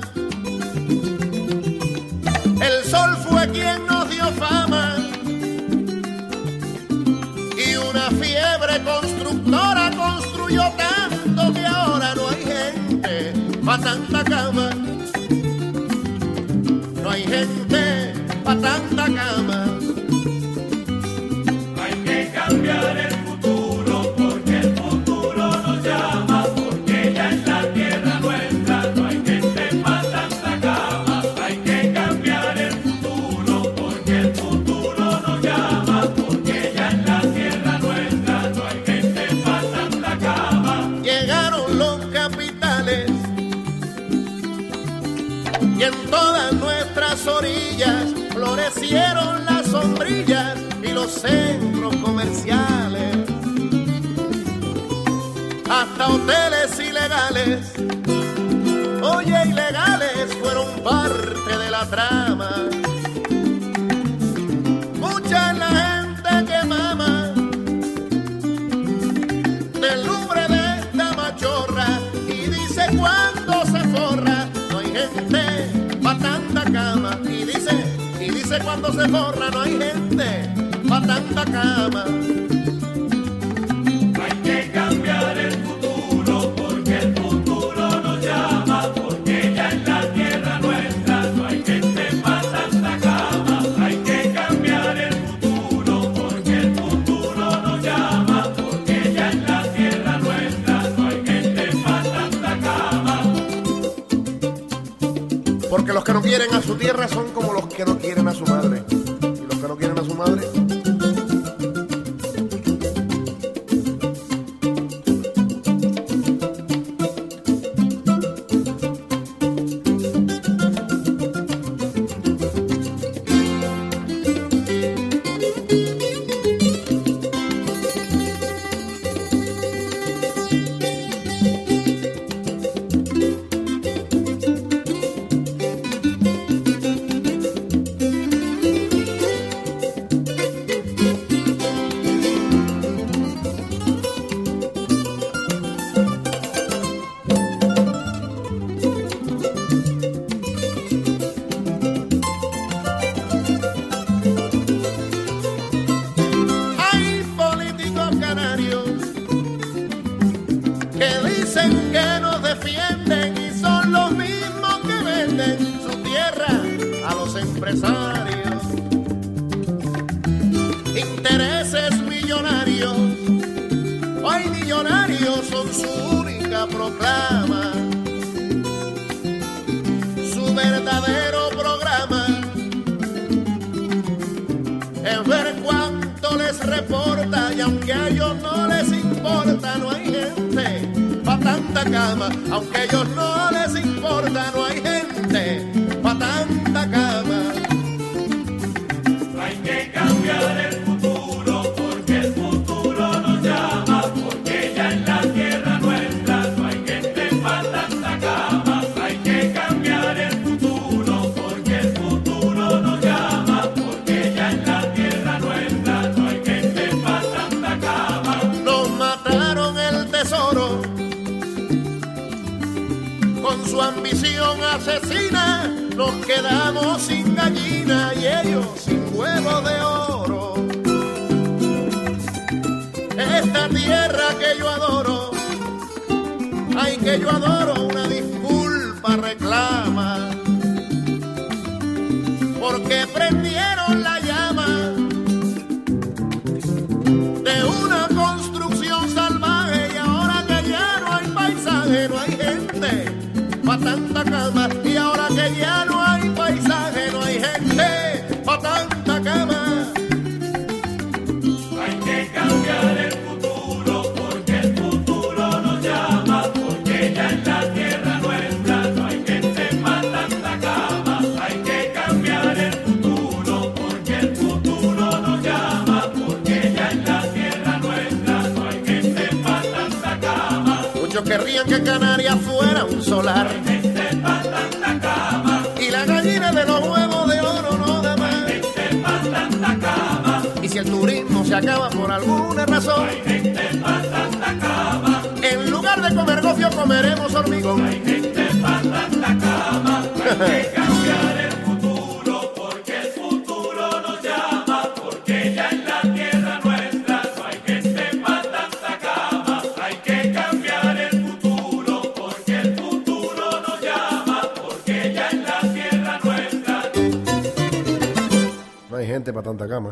El sol fue quien nos dio fama y una fiebre constructora construyó tanto que ahora no hay gente pa' tanta cama, no hay gente pa' tanta cama. Hay que cambiar el futuro porque el futuro nos llama, porque ya en la tierra nuestra no hay gente pa' tanta cama. Hay que cambiar el futuro porque el futuro nos llama, porque ya en la tierra nuestra no hay gente pa' tanta cama. Llegaron los capitales y en todas nuestras orillas florecieron las sombrillas y los centros comerciales, hasta hoteles ilegales, oye, ilegales fueron parte de la trama. Mucha es la gente que mama del lumbre de esta machorra y dice cuando se forra, no hay gente pa' tanta cama, y dice, y dice cuando se forra, no hay gente pa' tanta cama. Hay que cambiar el futuro porque el futuro nos llama, porque ya en la tierra nuestra no hay gente pa' tanta cama. Hay que cambiar el futuro porque el futuro nos llama, porque ya en la tierra nuestra no hay gente pa' tanta cama. Porque los que no quieren a su tierra son como los que no quieren a su madre. Y los que no quieren a su madre... empresarios, intereses millonarios, hoy millonarios son su única proclama, su verdadero programa es ver cuánto les reporta, y aunque a ellos no les importa, no hay gente pa' tanta cama, aunque a ellos no les importa, no hay gente pa' tanta cama. Hay que cambiar el futuro porque el futuro nos llama, porque ya en la tierra nuestra no hay gente pa' tanta cama. Hay que cambiar el futuro porque el futuro nos llama, porque ya en la tierra nuestra no hay gente pa' tanta cama. Nos mataron el tesoro con su ambición asesina, nos quedamos sin gallina y ellos sin huevo de oro. Esta tierra que yo adoro, ay que yo adoro, una disculpa reclama. porque prendieron la llama de una construcción salvaje y ahora que ya no hay paisaje, no hay gente pa' tanta cama, y ahora que ya no hay paisaje, no hay gente pa' tanta cama. Hay que cambiar el futuro porque el futuro nos llama, porque ya en la tierra nuestra no hay gente pa' tanta cama. Hay que cambiar el futuro porque el futuro nos llama, porque ya en la tierra nuestra no hay gente pa' tanta cama. Muchos querrían que Canarias fuera un solar, Hay gente pa' tanta cama, y la gallina de los huevos de oro no da más. gente pa' tanta cama, Y si el turismo se acaba por alguna razón, gente pa' tanta cama, en lugar de comer gofio comeremos hormigón. gente pa' tanta cama. Hay que cambiar el futuro porque el futuro nos llama, porque ya en la tierra nuestra no hay gente pa' tanta cama. Hay que cambiar el futuro porque el futuro nos llama, porque ya en la tierra nuestra. No hay gente para tanta cama.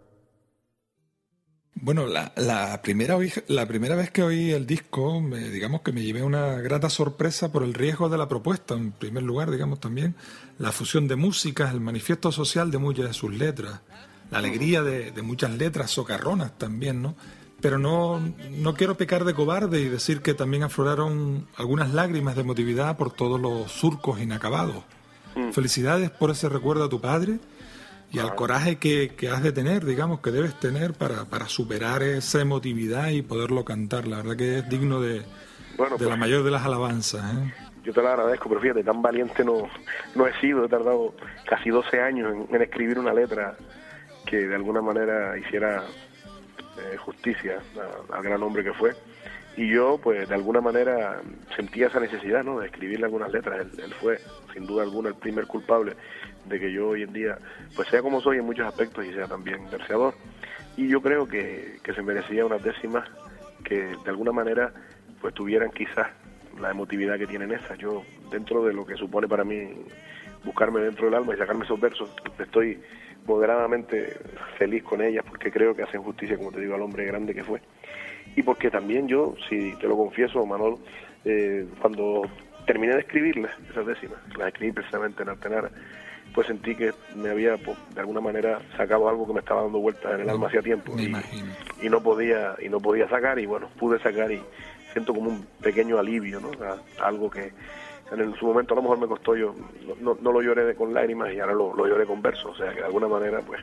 Bueno, la, la, primera, oí- la primera vez que oí el disco, me, digamos que me llevé una grata sorpresa por el riesgo de la propuesta. En primer lugar, digamos también, la fusión de músicas, el manifiesto social de muchas de sus letras, la alegría de, de muchas letras socarronas también, ¿no? Pero no, no quiero pecar de cobarde y decir que también afloraron algunas lágrimas de emotividad por todos los surcos inacabados. Felicidades por ese recuerdo a tu padre y al coraje que, que has de tener, digamos, que debes tener para, para superar esa emotividad y poderlo cantar. La verdad que es digno de, Bueno, de pues, la mayor de las alabanzas, ¿eh? yo te lo agradezco, pero fíjate, tan valiente no, no he sido. He tardado casi doce años en, en escribir una letra que de alguna manera hiciera eh, justicia a- al gran hombre que fue. Y yo, pues, de alguna manera sentía esa necesidad, ¿no?, de escribirle algunas letras. Él, él fue, sin duda alguna, el primer culpable de que yo hoy en día, pues, sea como soy en muchos aspectos y sea también verseador. Y yo creo que, que se merecía unas décimas que, de alguna manera, pues, tuvieran quizás la emotividad que tienen esas. Yo, dentro de lo que supone para mí buscarme dentro del alma y sacarme esos versos, estoy moderadamente feliz con ellas porque creo que hacen justicia, como te digo, al hombre grande que fue. Y porque también yo, si te lo confieso, Manolo, eh, cuando terminé de escribirlas, esas décimas, las escribí precisamente en Artenara, pues sentí que me había, pues, de alguna manera sacado algo que me estaba dando vueltas en el alma hacía tiempo. Me y, imagino. y no podía y no podía sacar, y bueno, pude sacar y siento como un pequeño alivio, ¿no?, a, a algo que en su momento a lo mejor me costó. Yo no, no, no lo lloré de, con lágrimas, y ahora lo, lo lloré con versos, o sea que de alguna manera pues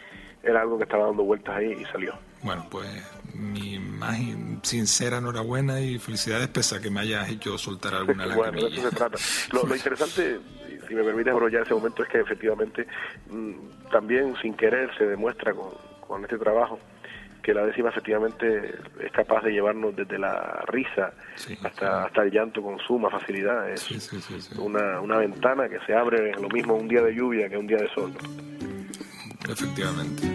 era algo que estaba dando vueltas ahí y salió. Bueno, pues mi más sincera enhorabuena y felicidades, pese a que me hayas hecho soltar alguna Bueno, de lagrimilla. eso se trata. Lo, lo interesante, si me permites brollar ese momento, es que efectivamente mmm, también sin querer se demuestra con, con este trabajo que la décima efectivamente es capaz de llevarnos desde la risa Sí, hasta sí. hasta el llanto con suma facilidad. Es Sí, sí, sí, sí. Una, una ventana que se abre lo mismo un día de lluvia que un día de sol. Efectivamente.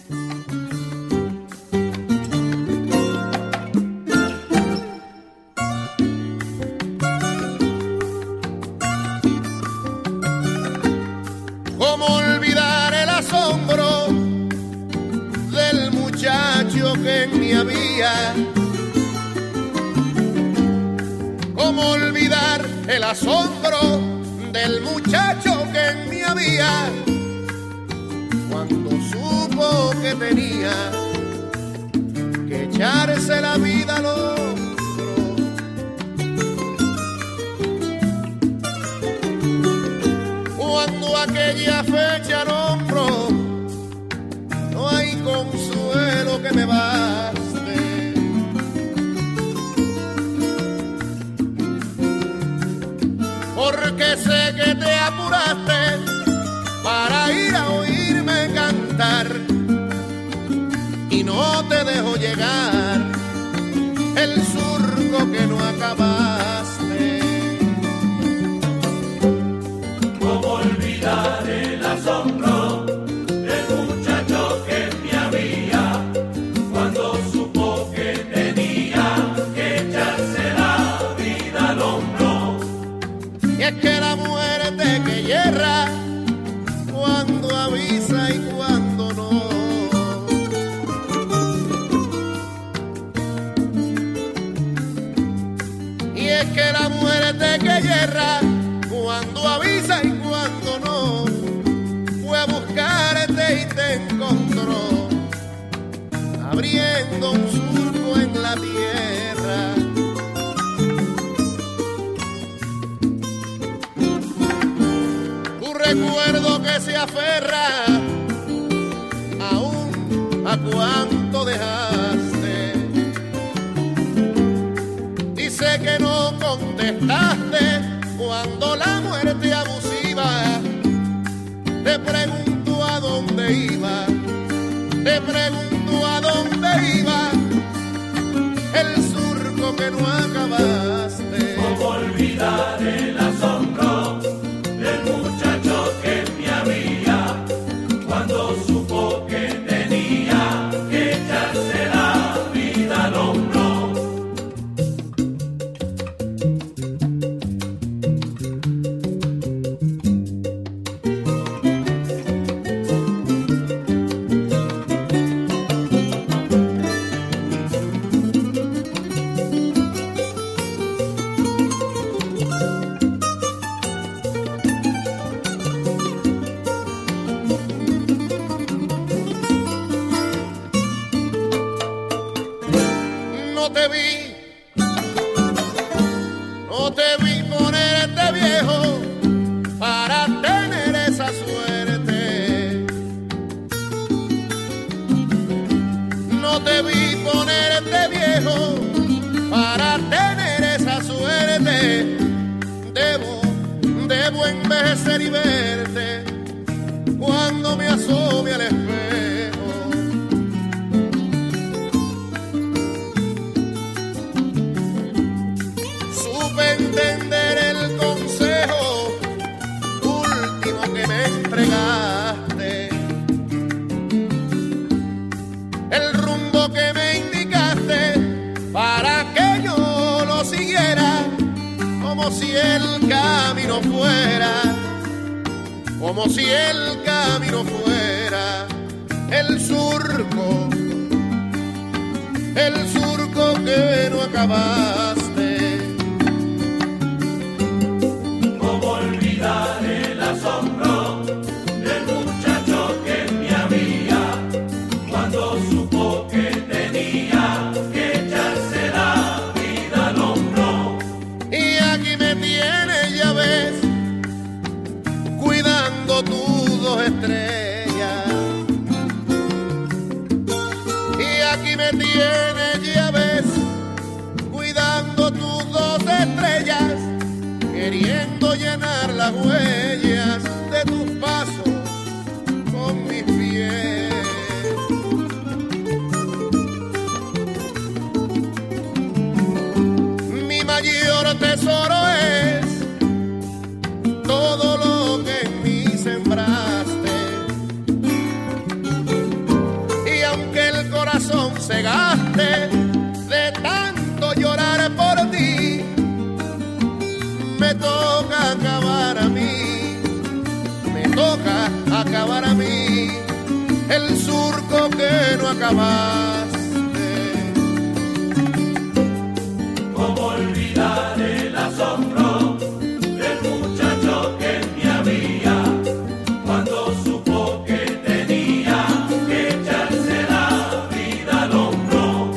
¿Cómo olvidar el asombro del muchacho que en mí había? ¿Cómo olvidar el asombro del muchacho que en mí había? Cuando supo que tenía que echarse la vida al hombro. Cuando aquella fecha nombro, no hay consuelo que me baste. Porque sé que te apuraste para ir a oírme cantar y no te dejo llegar el surco que no acabaste. ¿Cómo olvidar el asombro del muchacho que me había cuando supo que tenía que echarse la vida al hombro? Y es que la muerte haciendo un surco en la tierra. Tu recuerdo que se aferra aún a cuánto dejaste. Dice que no contestaste cuando la muerte abusiva te preguntó a dónde iba. Te pregunto a dónde iba el surco que no acabaste. ¿Cómo olvidar el asombro del muchacho que me había cuando supo que tenía que echarse la vida al hombro? No te vi, no te vi ponerte viejo para tener esa suerte. No te vi ponerte viejo para tener esa suerte. Debo, debo envejecer y verte cuando me asome al espejo. Entender el consejo último que me entregaste, el rumbo que me indicaste para que yo lo siguiera, como si el camino fuera, como si el camino fuera el surco, el surco que no acabaste. El asombro del muchacho que me había cuando supo que tenía que echarse la vida al hombro. Y aquí me tienes, ya ves, cuidando tus dos estrellas. Y aquí me tienes, ya ves, cuidando tus dos estrellas, queriendo llenar las huellas de tus pasos con mis pies. Mi mayor tesoro es todo lo que en mí sembraste. Y aunque el corazón se gaste de tanto llorar por ti, me toca acabar a mí, me toca acabar a mí el surco que no acabaste. ¿Cómo olvidar el asombro del muchacho que me había cuando supo que tenía que echarse la vida al hombro?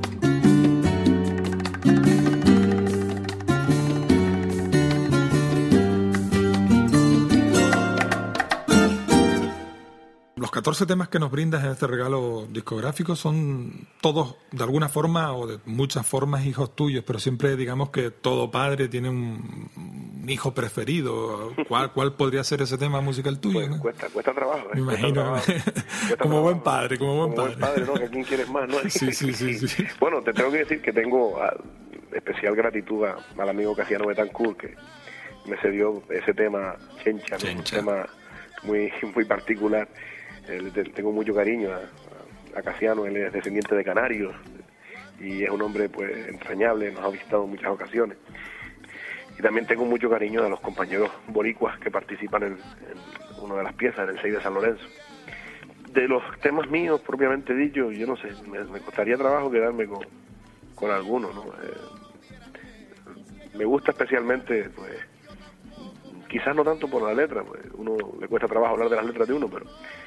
Los catorce temas que nos brindas en este regalo discográfico son todos, de alguna forma o de muchas formas, hijos tuyos, pero siempre digamos que todo padre tiene un, un hijo preferido. ¿Cuál, ¿Cuál podría ser ese tema musical tuyo? Pues, ¿no? cuesta, cuesta trabajo. ¿eh? Me imagino. Trabajo. Cuesta como trabajo. buen padre, como buen como padre. Buen padre, ¿no? Que a quién quieres más, ¿no? Sí, sí, sí, sí. Bueno, te tengo que decir que tengo uh, especial gratitud a, al amigo Casiano Betancourt, que me cedió ese tema, Chencha, ¿no? Chencha. Un tema muy, muy particular. Eh, tengo mucho cariño a, a Casiano, él es descendiente de canarios y es un hombre pues entrañable, nos ha visitado en muchas ocasiones. Y también tengo mucho cariño a los compañeros boricuas que participan en, en una de las piezas, en el seis de San Lorenzo. De los temas míos, propiamente dicho, yo no sé, me, me costaría trabajo quedarme con, con alguno, ¿no? Eh, me gusta especialmente, pues, quizás no tanto por la letra, pues uno le cuesta trabajo hablar de las letras de uno, pero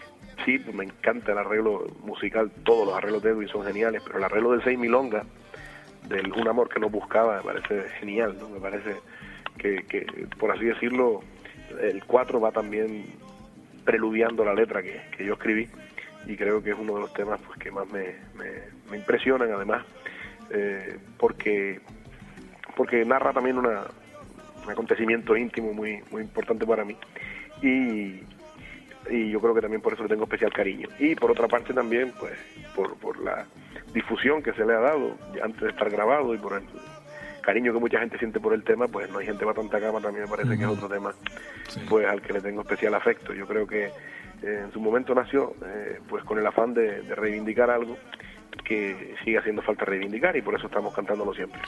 sí, pues me encanta el arreglo musical, todos los arreglos de Edwin son geniales, pero el arreglo de Seis Milonga, del Un Amor que nos buscaba, me parece genial, ¿no? Me parece que, que, por así decirlo, el cuatro va también preludiando la letra que, que yo escribí, y creo que es uno de los temas pues que más me, me, me impresionan, además, eh, porque porque narra también una, un acontecimiento íntimo muy muy importante para mí, y y yo creo que también por eso le tengo especial cariño. Y por otra parte también, pues, por, por la difusión que se le ha dado antes de estar grabado, y por el cariño que mucha gente siente por el tema, pues No hay gente para tanta cama también me parece uh-huh. que es otro tema, sí. pues al que le tengo especial afecto. Yo creo que eh, en su momento nació eh, pues con el afán de, de reivindicar algo que sigue haciendo falta reivindicar, y por eso estamos cantándolo siempre.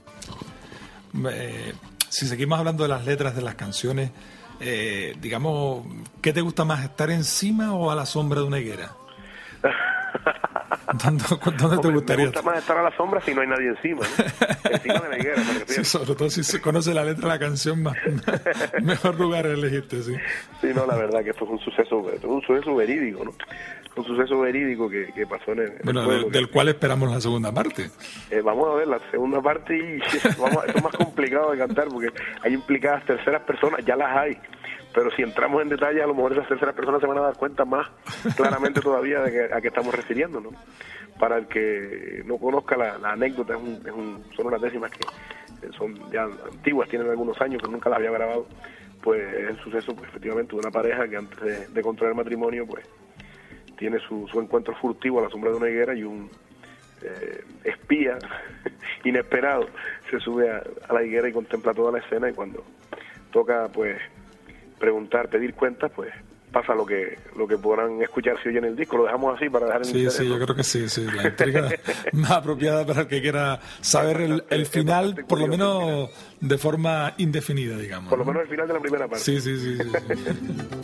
Eh, si seguimos hablando de las letras de las canciones, Eh, digamos, ¿qué te gusta más, estar encima o a la sombra de una higuera? ¿Dónde, dónde te gustaría? Me gusta más estar a la sombra si no hay nadie encima, ¿no? Encima de la higuera, me refiero. Sí, sobre todo si se conoce la letra de la canción, más, mejor lugar elegiste, sí. Sí, no, la verdad que esto es un suceso, esto es un suceso verídico, ¿no? Un suceso verídico que, que pasó en el, en bueno, el pueblo. Del, del cual esperamos la segunda parte. Eh, vamos a ver la segunda parte, y vamos, esto es más complicado de cantar porque hay implicadas terceras personas, ya las hay, pero si entramos en detalle, a lo mejor esas terceras personas se van a dar cuenta más claramente todavía de que, a qué estamos refiriéndonos. Para el que no conozca la, la anécdota, es un, es un, son unas décimas que son ya antiguas, tienen algunos años, pero nunca las había grabado. Pues es el suceso, pues, efectivamente, de una pareja que antes de, de contraer matrimonio, pues tiene su, su encuentro furtivo a la sombra de una higuera, y un eh, espía inesperado se sube a, a la higuera y contempla toda la escena, y cuando toca pues preguntar, pedir cuentas, pues pasa lo que lo que podrán escuchar si oyen el disco. Lo dejamos así para dejar en sí sí yo creo que sí sí la intriga más apropiada para el que quiera saber el, el final, por lo menos de forma indefinida, digamos, por lo ¿no? menos el final de la primera parte. Sí sí sí, sí, sí.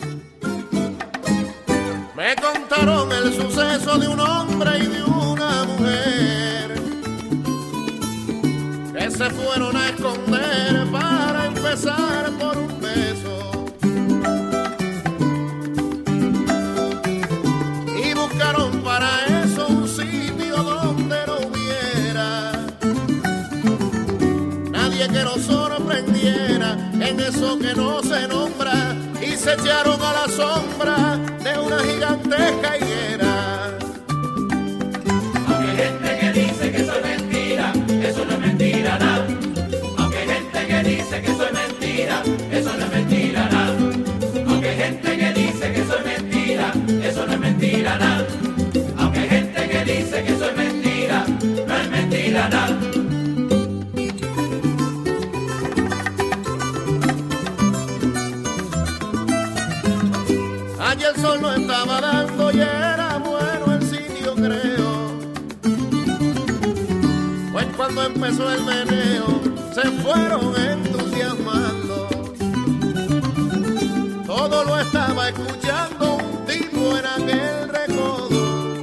Me contaron el suceso de un hombre y de una mujer que se fueron a esconder para empezar por un beso, y buscaron para eso un sitio donde no hubiera nadie que nos sorprendiera en eso que no se nombra, y se echaron a la sombra de una gigantesca higuera. Aunque hay gente que dice que soy mentira, eso no es mentira nada. Aunque hay gente que dice que soy mentira, eso no es mentira nada. Aunque hay gente que dice que soy mentira, eso no es mentira nada. Aunque hay gente que dice que soy mentira, no es mentira nada. Allí el sol no estaba dando y era bueno el sitio, creo. Pues cuando empezó el meneo se fueron entusiasmando. Todo lo estaba escuchando un tipo en aquel recodo,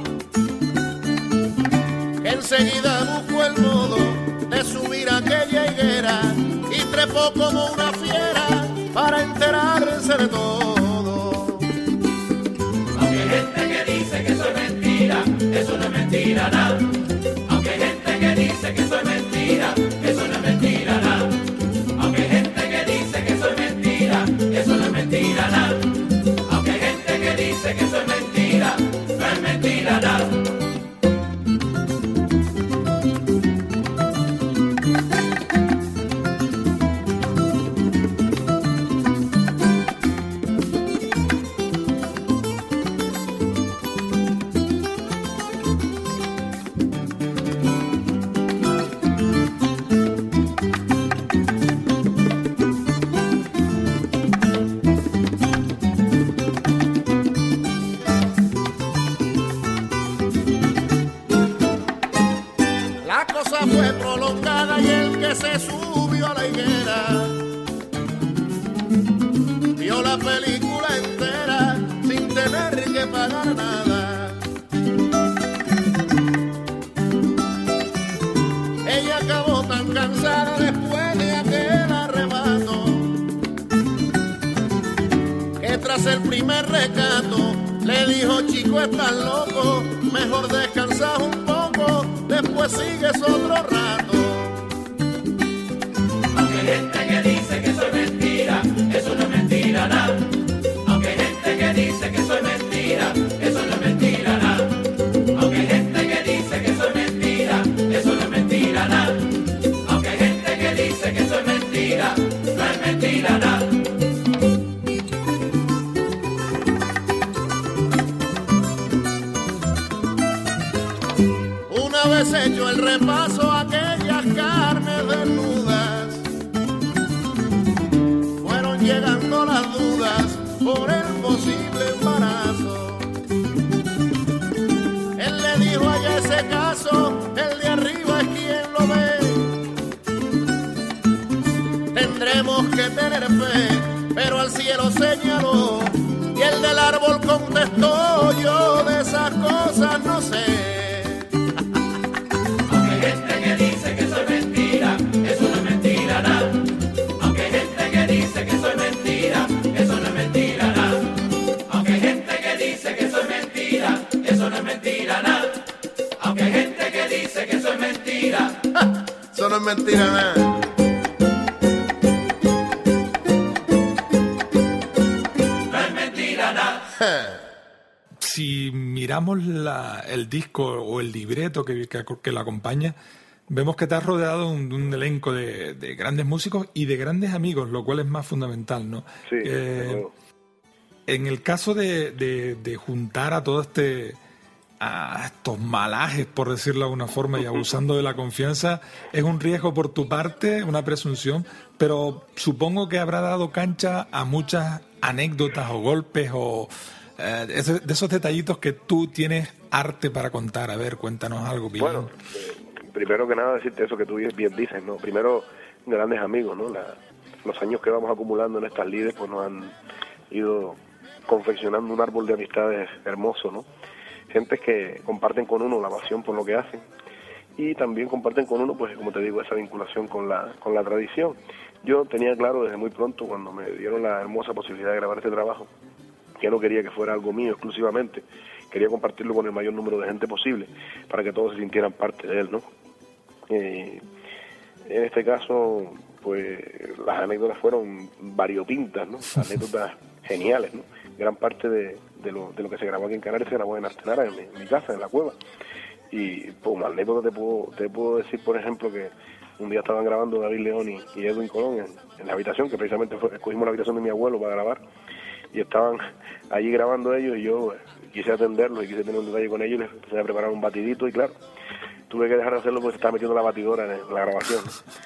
que enseguida buscó el modo de subir a aquella higuera y trepó como una fiera para enterarse de todo. Eso no es mentira nada. Aunque hay gente que dice que soy mentira, eso no es mentira nada. Aunque hay gente que dice que soy mentira, eso no es mentira nada. Aunque hay gente que dice que soy mentira, no es mentira nada. Fue prolongada y el que se subió a la higuera vio la película entera sin tener que pagar nada. Ella acabó tan cansada después de aquel arrebato que tras el primer recato Le dijo, chico, estás loco, mejor descansas un poco, después sigues otro rato. Aunque hay gente que dice que soy mentira, eso no es mentira nada. Aunque hay gente que dice que soy mentira, eso no es mentira nada. Aunque hay gente que dice que soy mentira, eso no es mentira nada. Aunque hay gente que dice que soy mentira, no es mentira nada. Una vez hecho el repaso a aquellas carnes desnudas, fueron llegando las dudas por el posible embarazo. Él le dijo allá ese caso, el de arriba es quien lo ve. Tendremos que tener fe, pero al cielo señaló, y el del árbol contestó, yo de esas cosas no sé. Aunque hay gente que dice que soy mentira, eso no es mentira nada. Aunque hay gente que dice que soy mentira, eso no es mentira nada. Aunque hay gente que dice que soy mentira, eso no es mentira nada. Aunque hay gente que dice que soy mentira, Eso no es mentira nada. no es mentira nada. Si miramos la, el disco o el libreto que, que, que lo acompaña, vemos que te has rodeado de un, de un elenco de, de grandes músicos y de grandes amigos, lo cual es más fundamental, ¿no? Sí, Eh, luego. en el caso de, de, de juntar a todo este a estos malajes, por decirlo de alguna forma, y abusando de la confianza, es un riesgo por tu parte, una presunción, pero supongo que habrá dado cancha a muchas anécdotas o golpes o eh, ese- de esos detallitos que tú tienes arte para contar. A ver, cuéntanos algo, Pillín. Bueno, eh, primero que nada decirte eso que tú bien dices, ¿no? Primero, grandes amigos, ¿no? La- los años que vamos acumulando en estas lides, pues nos han ido confeccionando un árbol de amistades hermoso, ¿no? Gentes que comparten con uno la pasión por lo que hacen y también comparten con uno, pues como te digo, esa vinculación con la, con la tradición. Yo tenía claro desde muy pronto, cuando me dieron la hermosa posibilidad de grabar este trabajo, que no quería que fuera algo mío exclusivamente, quería compartirlo con el mayor número de gente posible para que todos se sintieran parte de él, ¿no? Eh, en este caso, pues las anécdotas fueron variopintas, ¿no? Anécdotas geniales, ¿no? Gran parte de, de, lo, de lo que se grabó aquí en Canarias se grabó en Artenara, en mi, en mi casa, en la cueva. Y pues una anécdota te puedo, te puedo decir, por ejemplo, que un día estaban grabando David León y, y Edwin Colón en, en la habitación, que precisamente fue, escogimos la habitación de mi abuelo para grabar, y estaban allí grabando ellos y yo eh, quise atenderlos y quise tener un detalle con ellos y les empecé a preparar un batidito y claro, tuve que dejar de hacerlo porque se estaba metiendo la batidora en la grabación.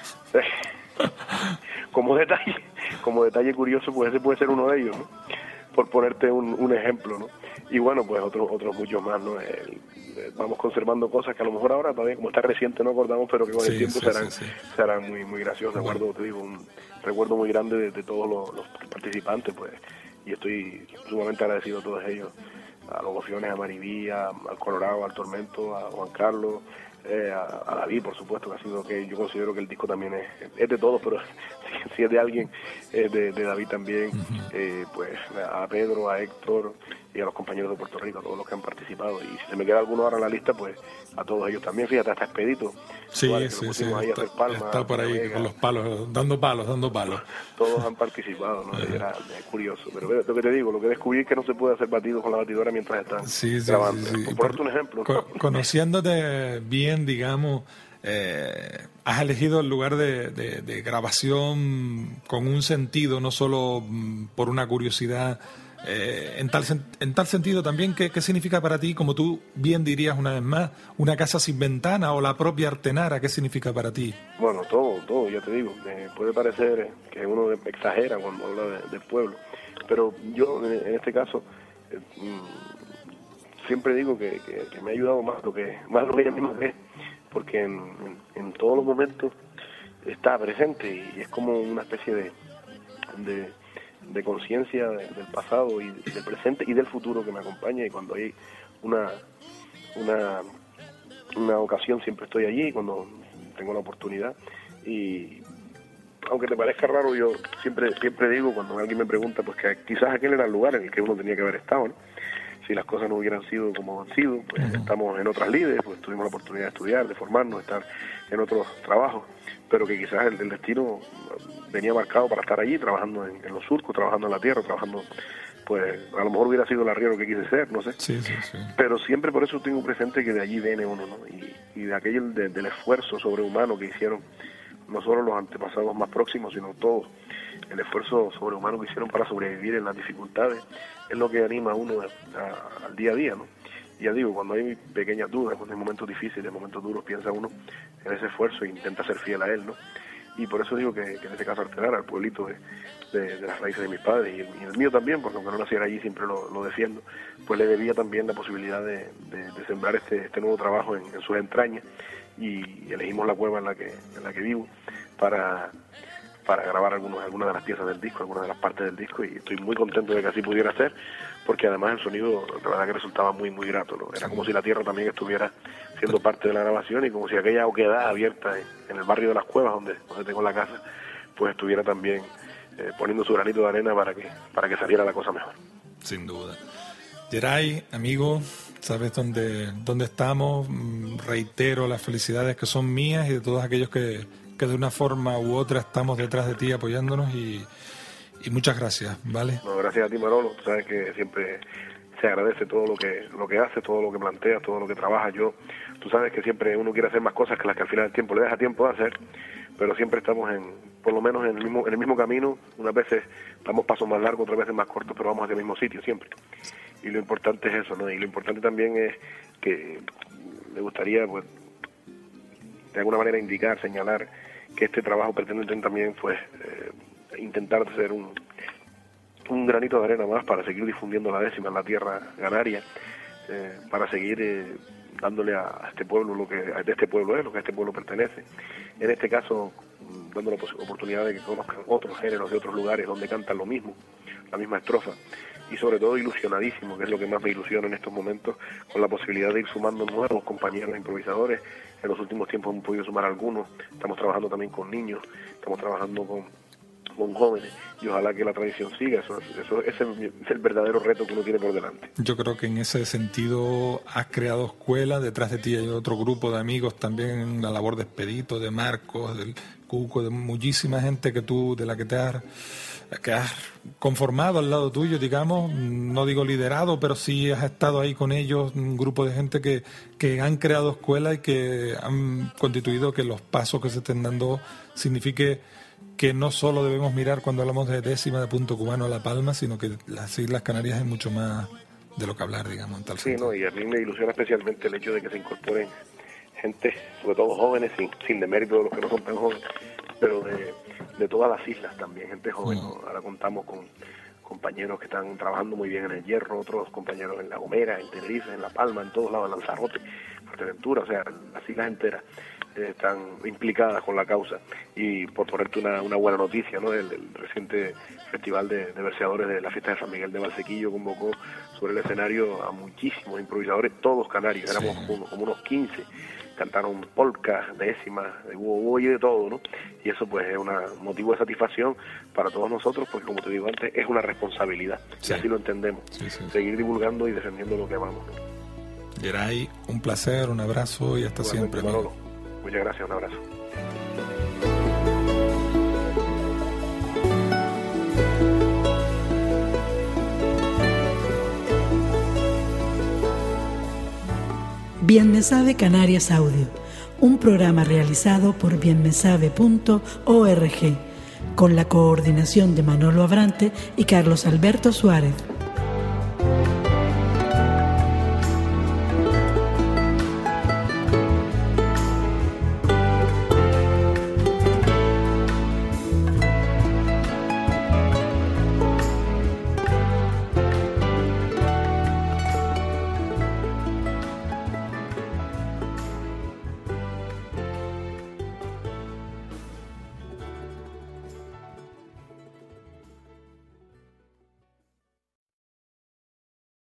como detalle, como detalle curioso, pues ese puede ser uno de ellos, ¿no? Por ponerte un, un ejemplo, ¿no? Y bueno, pues otros otros muchos más, ¿no? El, eh, vamos conservando cosas que a lo mejor ahora todavía, como está reciente, no acordamos, pero que con Sí, el tiempo sí, serán, sí, sí. serán muy muy graciosos. Recuerdo, te digo, un recuerdo muy grande de, de todos los, los participantes, pues, y estoy sumamente agradecido a todos ellos, a los Gofiones, a Maribí, a- al Colorado, al Tormento, a Juan Carlos, eh, a, a David, por supuesto, que ha sido, que yo considero que el disco también es, es de todos, pero si, si es de alguien, es de, de David también, eh, pues a Pedro, a Héctor y a los compañeros de Puerto Rico, a todos los que han participado, y si se me queda alguno ahora en la lista, pues a todos ellos también. Fíjate, hasta Expedito, Sí, Suárez, que sí, lo sí. pusimos ahí a Está, hacer palmas, está por ahí Vega, con los palos, dando palos, dando palos. todos han participado, ¿no? Y era, es curioso, pero ve, lo que te digo, lo que descubrí es que no se puede hacer batido con la batidora mientras están Sí, sí, grabando. sí, sí. Por ponerte un ejemplo, ¿no? Co- conociéndote bien, digamos, eh, has elegido el lugar de, de- de grabación con un sentido, no solo mm, por una curiosidad. Eh, en, tal, sen- en tal sentido también, ¿qué, ¿qué significa para ti, como tú bien dirías una vez más, una casa sin ventana o la propia Artenara? ¿Qué significa para ti? Bueno, todo, todo, ya te digo. Eh, puede parecer que uno exagera cuando habla de- del pueblo, pero yo en, en este caso eh, mm, siempre digo que, que- que me ha ayudado más lo que más lo que ella misma ve, porque en, en- en todos los momentos está presente y es como una especie de, de, de conciencia de- del pasado y del presente y del futuro que me acompaña, y cuando hay una una una ocasión siempre estoy allí cuando tengo la oportunidad. Y aunque te parezca raro, yo siempre siempre digo cuando alguien me pregunta, pues que quizás aquel era el lugar en el que uno tenía que haber estado, ¿no? si las cosas no hubieran sido como han sido, pues uh-huh. estamos en otras lides, pues tuvimos la oportunidad de estudiar, de formarnos, de estar en otros trabajos, pero que quizás el, el destino venía marcado para estar allí, trabajando en, en los surcos, trabajando en la tierra, trabajando, pues a lo mejor hubiera sido el arriero que quise ser, no sé. Sí, sí, sí. Pero siempre por eso tengo presente que de allí viene uno, ¿no? Y, y de aquel, de, del esfuerzo sobrehumano que hicieron no solo los antepasados más próximos, sino todos. El esfuerzo sobrehumano que hicieron para sobrevivir en las dificultades es lo que anima a uno a, a, al día a día, ¿no? Y ya digo, cuando hay pequeñas dudas, cuando hay momentos difíciles, momentos duros, piensa uno en ese esfuerzo e intenta ser fiel a él, ¿no? Y por eso digo que, que en este caso Artelara, el pueblito de, de, de las raíces de mis padres, y el, y el mío también, porque aunque no naciera allí, siempre lo, lo defiendo, pues le debía también la posibilidad de, de, de sembrar este, este nuevo trabajo en, en sus entrañas, y, y elegimos la cueva en la que, en la que vivo para... para grabar algunos, algunas de las piezas del disco, algunas de las partes del disco, y estoy muy contento de que así pudiera ser, porque además el sonido, la verdad que resultaba muy, muy grato, ¿no? Era como si la tierra también estuviera siendo parte de la grabación, y como si aquella oquedad abierta en el barrio de las Cuevas, donde, donde tengo la casa, pues estuviera también eh, poniendo su granito de arena para que, para que saliera la cosa mejor. Sin duda. Geray, amigo, sabes dónde, dónde estamos, reitero las felicidades que son mías y de todos aquellos que que de una forma u otra estamos detrás de ti apoyándonos, y, y muchas gracias, ¿vale? No, gracias a ti, Manolo. Tú sabes que siempre se agradece todo lo que lo que haces, todo lo que planteas, todo lo que trabajas. Yo, tú sabes que siempre uno quiere hacer más cosas que las que al final del tiempo le deja tiempo de hacer, pero siempre estamos en, por lo menos en el mismo en el mismo camino. Unas veces damos pasos más largos, otras veces más cortos, pero vamos hacia el mismo sitio siempre. Y lo importante es eso, ¿no? Y lo importante también es que me gustaría, pues, de alguna manera indicar, señalar que este trabajo pretende también, pues, eh, intentar ser un, un granito de arena más para seguir difundiendo la décima en la tierra canaria, eh, para seguir eh, dándole a, a este pueblo lo que de este pueblo es, lo que a este pueblo pertenece. En este caso, dando la oportunidad de que conozcan otros géneros de otros lugares donde cantan lo mismo, la misma estrofa, y sobre todo ilusionadísimo, que es lo que más me ilusiona en estos momentos, con la posibilidad de ir sumando nuevos compañeros improvisadores. En los últimos tiempos hemos podido sumar algunos, estamos trabajando también con niños, estamos trabajando con, con jóvenes, y ojalá que la tradición siga. Eso, eso ese es el verdadero reto que uno tiene por delante. Yo creo que en ese sentido has creado escuela, detrás de ti hay otro grupo de amigos también en la labor de Expedito, de Marcos, del Cuco, de muchísima gente que tú, de la que te has, que has conformado al lado tuyo, digamos, no digo liderado, pero sí has estado ahí con ellos, un grupo de gente que, que han creado escuela y que han constituido que los pasos que se estén dando signifique que no solo debemos mirar cuando hablamos de décima, de punto cubano a La Palma, sino que las Islas Canarias hay mucho más de lo que hablar, digamos, en tal Sí, sentido. no, y a mí me ilusiona especialmente el hecho de que se incorporen gente, sobre todo jóvenes, sin, sin demérito de los que no son tan jóvenes, pero de, de todas las islas también, gente joven. ¿no? Ahora contamos con compañeros que están trabajando muy bien en el Hierro, otros compañeros en La Gomera, en Tenerife, en La Palma, en todos lados, en Lanzarote, Fuerteventura, o sea, las islas enteras eh, están implicadas con la causa. Y por ponerte una, una buena noticia, ¿no? El, el reciente Festival de, de Verseadores de la Fiesta de San Miguel de Valsequillo convocó sobre el escenario a muchísimos improvisadores, todos canarios, éramos sí. como, como unos quince. Cantaron polka, décimas, hubo y de todo, ¿no? Y eso pues es un motivo de satisfacción para todos nosotros, porque como te digo antes, es una responsabilidad, sí. y así lo entendemos, sí, sí, seguir divulgando y defendiendo lo que amamos. Geray, un placer, un abrazo y hasta Igualmente, siempre. Manolo. Muchas gracias, un abrazo. Bien me sabe Canarias Audio, un programa realizado por bien me sabe punto org, con la coordinación de Manolo Abrante y Carlos Alberto Suárez.